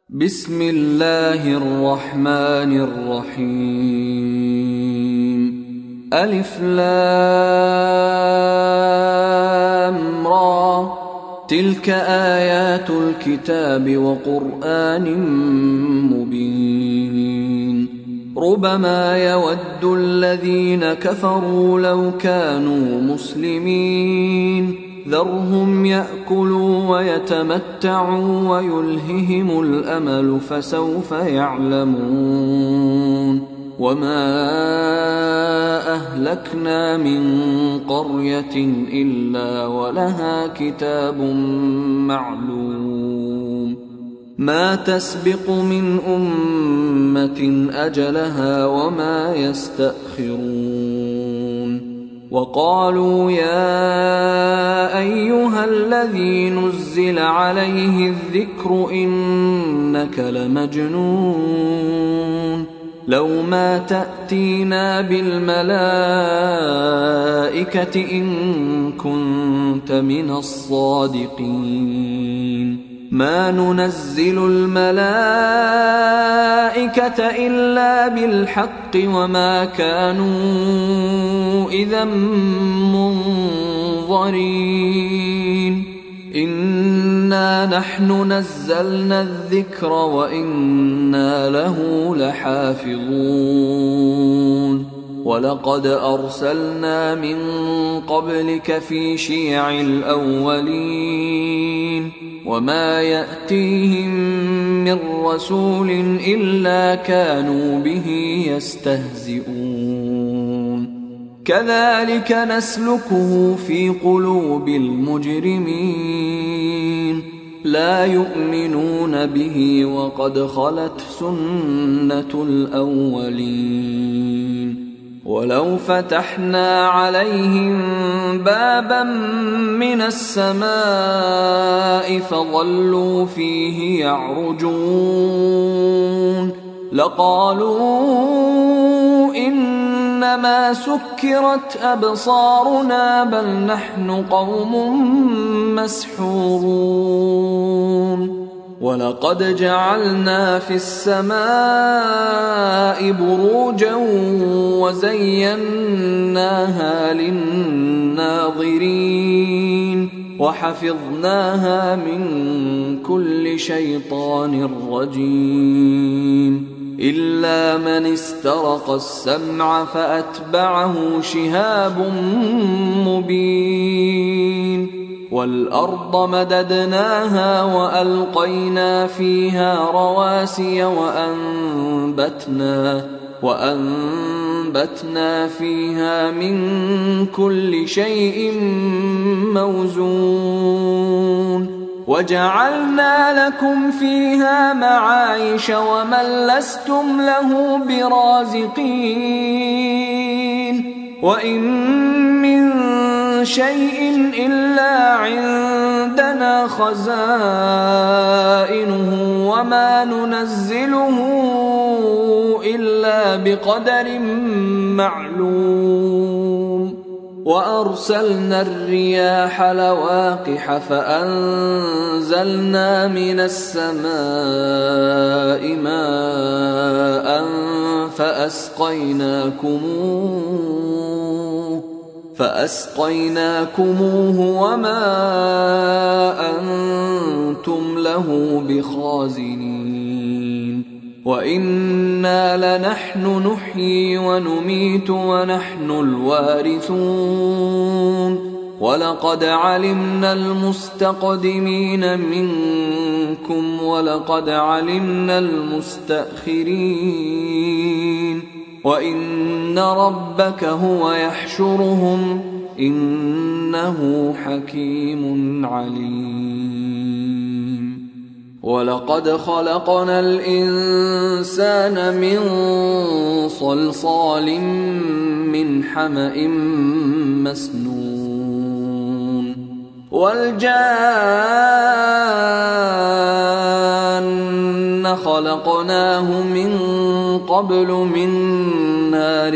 بسم الله الرحمن الرحيم. ألف لام را، تلك آيات الكتاب وقرآن مبين. ربما يود الذين كفروا لو كانوا مسلمين، ذرهم يأكلوا ويتمتعوا ويلههم الأمل فسوف يعلمون. وما أهلكنا من قرية إلا ولها كتاب معلوم، ما تسبق من أمة أجلها وما يستأخرون. وقالوا يا أيها الذي نزل عليه الذكر إنك لمجنون، لو ما تأتينا بالملائكة إن كنت من الصادقين. ما ننزل الملائكة إلا بالحق وما كانوا إذا منظرين. إنا نحن نزلنا الذكر وإنا له لحافظون. ولقد أرسلنا من قبلك في شيع الأولين، وما يأتيهم من رسول إلا كانوا به يستهزئون. كذلك نسلكه في قلوب المجرمين، لا يؤمنون به وقد خلت سنة الأولين. ولو فتحنا عليهم بابا من السماء فظلوا فيه يعرجون لقالوا إنما سكرت أبصارنا بل نحن قوم مسحورون. ولقد جعلنا في السماء بروجا وزيناها للناظرين وحفظناها من كل شيطان رجيم، إلا من استرق السمع فأتبعه شهاب مبين. والأرض مددناها وألقينا فيها رواسي وأنبتنا فيها من كل شيء موزون. وجعلنا لكم فيها معايش ومن لستم له برازقين. وإن من شيء إلا عندنا خزائنه وما ننزله إلا بقدر معلوم. وأرسلنا الرياح لواقح فأنزلنا من السماء ماء فأسقيناكموه وما أنتم له بخازنين. وإنا لنحن نحيي ونميت ونحن الوارثون. ولقد علمنا المستقدمين منكم ولقد علمنا المستأخرين. وإن ربك هو يحشرهم إنه حكيم عليم. ولقد خلقنا الإنسان من صلصال من حمأ مسنون. والجان خلقناه من قبل من نار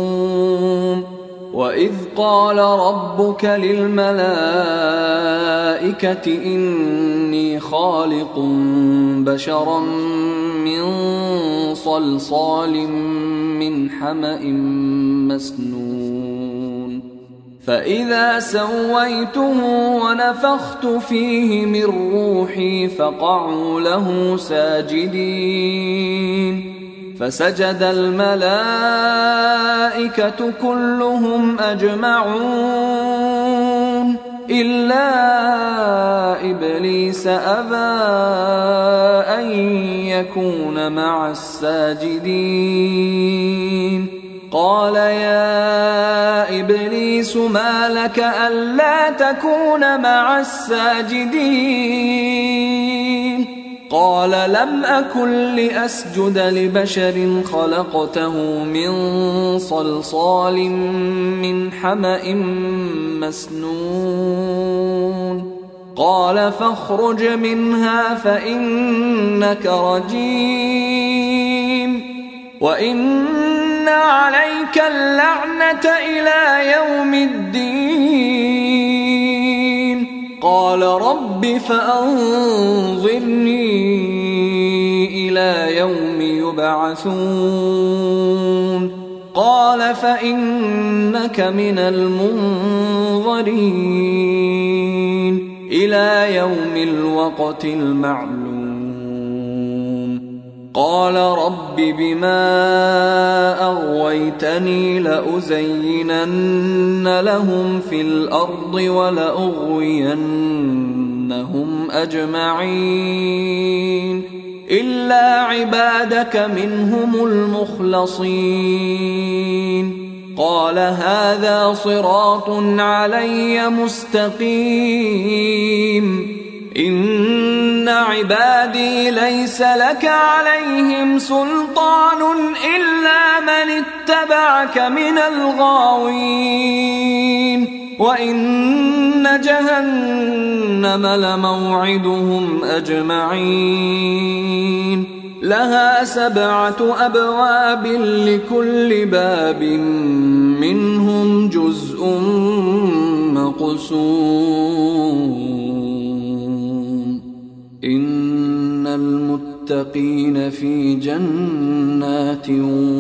السموم. وإذ قال ربك للملائكة الملائكة إني خالق بشرا من صلصال من حمأ مسنون فإذا سويته ونفخت فيه من روحي فقعوا له ساجدين فسجد الملائكة كلهم أجمعون إلا إبليس أبى أن يكون مع الساجدين قال يا إبليس ما لك ألا تكون مع الساجدين قال لم أكن لأسجد لبشر خلقته من صلصال من حمأ مسنون قال فاخرج منها فإنك رجيم وإن عليك اللعنة إلى يوم الدين قال رب فأنظرني إلى يوم يبعثون قال فإنك من المنظرين إلى يوم الوقت المعلوم قال رب بما أغويتني لأزينن لهم في الأرض ولأغوينهم أجمعين إلا عبادك منهم المخلصين قال هذا صراط علي مستقيم إن عبادي ليس لك عليهم سلطان إلا من اتبعك من الغاوين وإن جهنم لموعدهم أجمعين لها 7 أبواب لكل باب منهم جزء مقسوم إن المتقين في جنات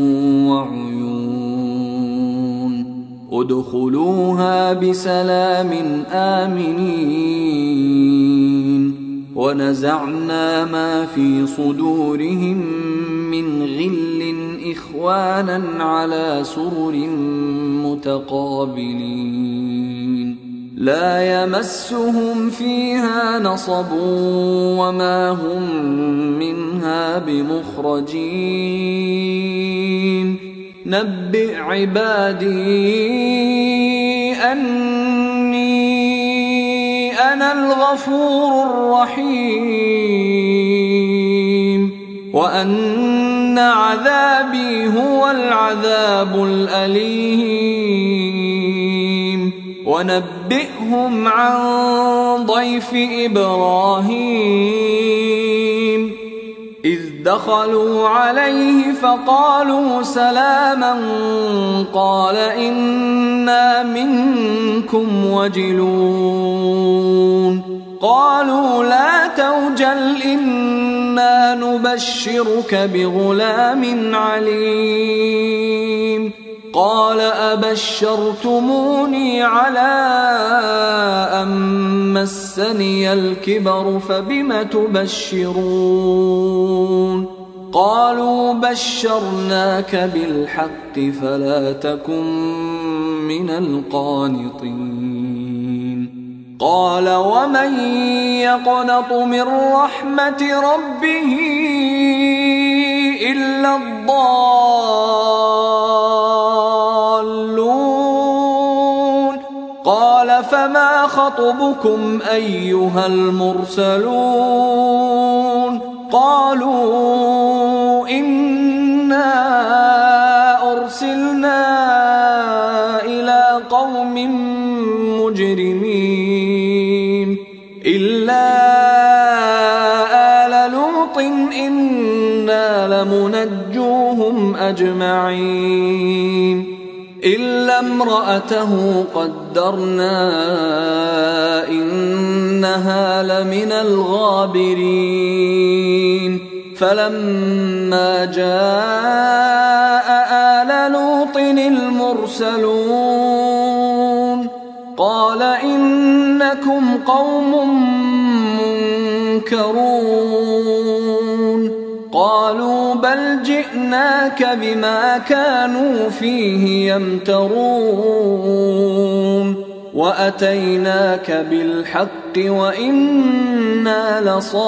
وعيون ادخلوها بسلام آمنين ونزعنا ما في صدورهم من غل إخوانا على سرر متقابلين لا يمسهم فيها نصب وما هم منها بمخرجين نبئ عبادي أني أنا الغفور الرحيم وأن عذابي هو العذاب الأليم ونبئهم عن ضيف إبراهيم إذ دخلوا عليه فقالوا سلاما قال إنا منكم وجلون قالوا لا توجل إنا نبشرك بغلام عليم قال أبشرتموني على أن مسني الكبر فبم تبشرون قالوا بشرناك بالحق فلا تكن من القانطين قال ومن يقنط من رحمة ربه إلا الضالون قال فما خطبكم أيها المرسلون قالوا إنا أرسلنا إلى قوم مجرمين إلا آل لوط إنا لمنجوهم أجمعين إلا امرأته قدرنا إنها لمن الغابرين فلما جاء آل لوط المرسلون قال إنكم قوم منكرون قالوا بل جئناك بما كانوا فيه يمترون وأتيناك بالحق وإنا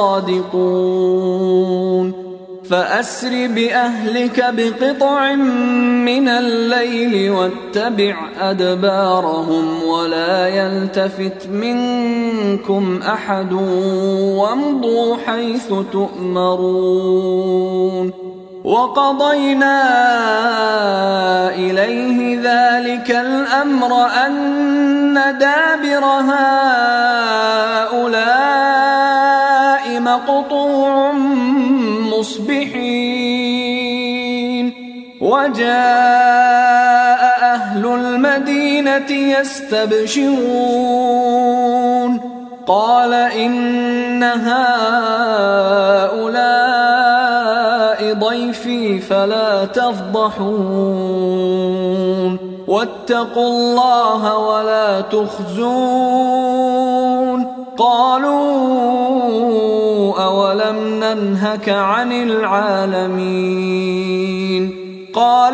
لصادقون فأسر بأهلك بقطع من الليل واتبع أدبارهم ولا يلتفت منكم أحد وامضوا حيث تؤمرون وقضينا إليه ذلك الأمر أن دابر هؤلاء مقطوع مصبحين وجاء أهل المدينة يستبشرون قال إن هؤلاء ضيفي فلا تفضحون واتقوا الله ولا تخزون قالوا أولم ننهك عن العالمين قال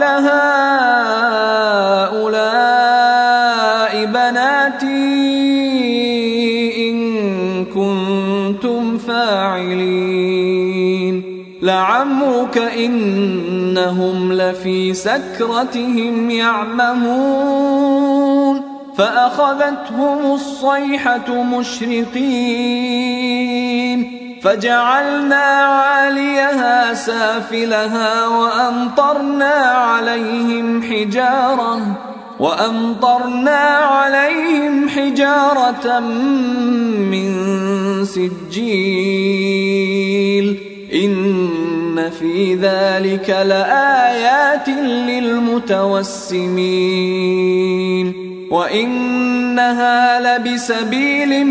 هؤلاء بناتي إن كنتم فاعلين لعمرك إنهم لفي سكرتهم يعمهون فأخذتهم الصيحة مشرقين فجعلنا عاليها سافلها وأمطرنا عليهم حجارة من سجيل إن في ذلك لآيات للمتوسمين وإنها لبسبيل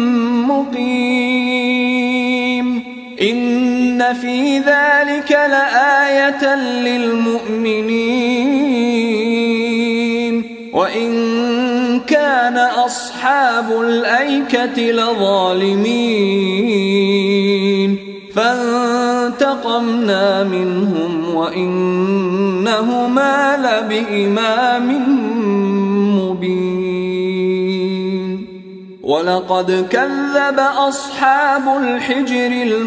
مقيم إن في ذلك لآية للمؤمنين وإن كان أصحاب الأيكة لظالمين فانتقمنا منهم وإنهما لبإمام مبين ولقد كذب أصحاب الحجر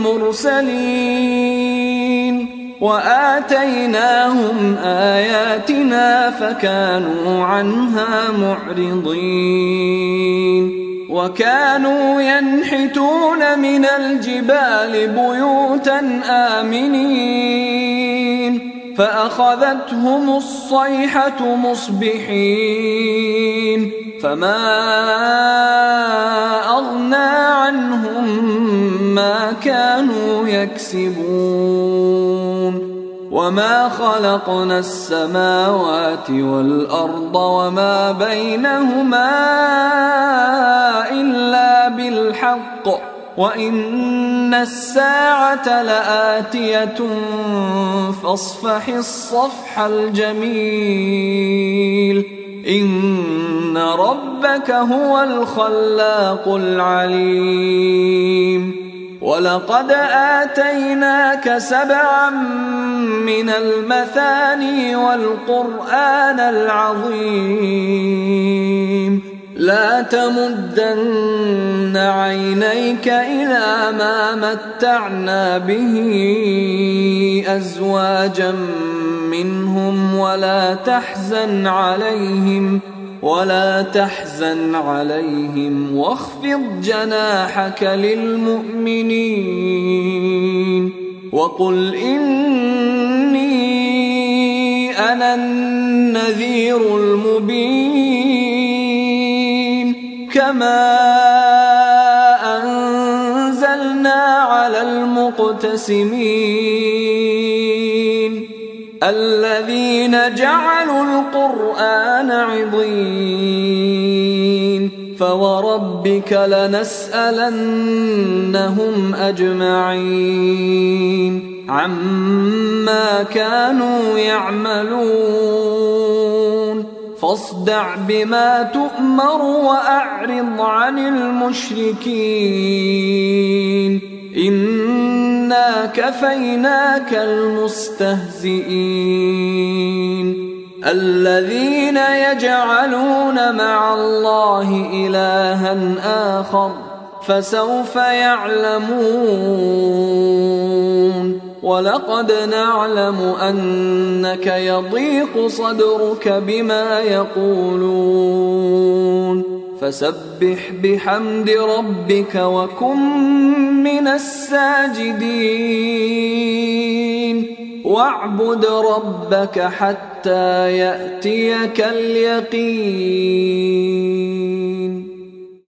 المرسلين وآتيناهم آياتنا فكانوا عنها معرضين وكانوا ينحتون من الجبال بيوتا آمنين فأخذتهم الصيحة مصبحين فما أغنى عنهم ما كانوا يكسبون وما خلقنا السماوات والأرض وما بينهما إلا بالحق وإن الساعة لآتية فاصفح الصفح الجميل إن ربك هو الخلاق العليم ولقد آتيناك 7 من المثاني والقرآن العظيم لا تمدن عينيك إلى ما متعنا به أزواجا منهم ولا تحزن عليهم واخفض جناحك للمؤمنين وقل إني أنا النذير المبين كما أنزلنا على المقتسمين الذين جعلوا القرآن عضين فوربك لنسألنهم أجمعين عما كانوا يعملون فاصدع بما تؤمر وأعرض عن المشركين إنا كفيناك المستهزئين الذين يجعلون مع الله إلها آخر فسوف يعلمون ولقد نعلم أنك يضيق صدرك بما يقولون فسبح بحمد ربك وكن من الساجدين واعبد ربك حتى يأتيك اليقين.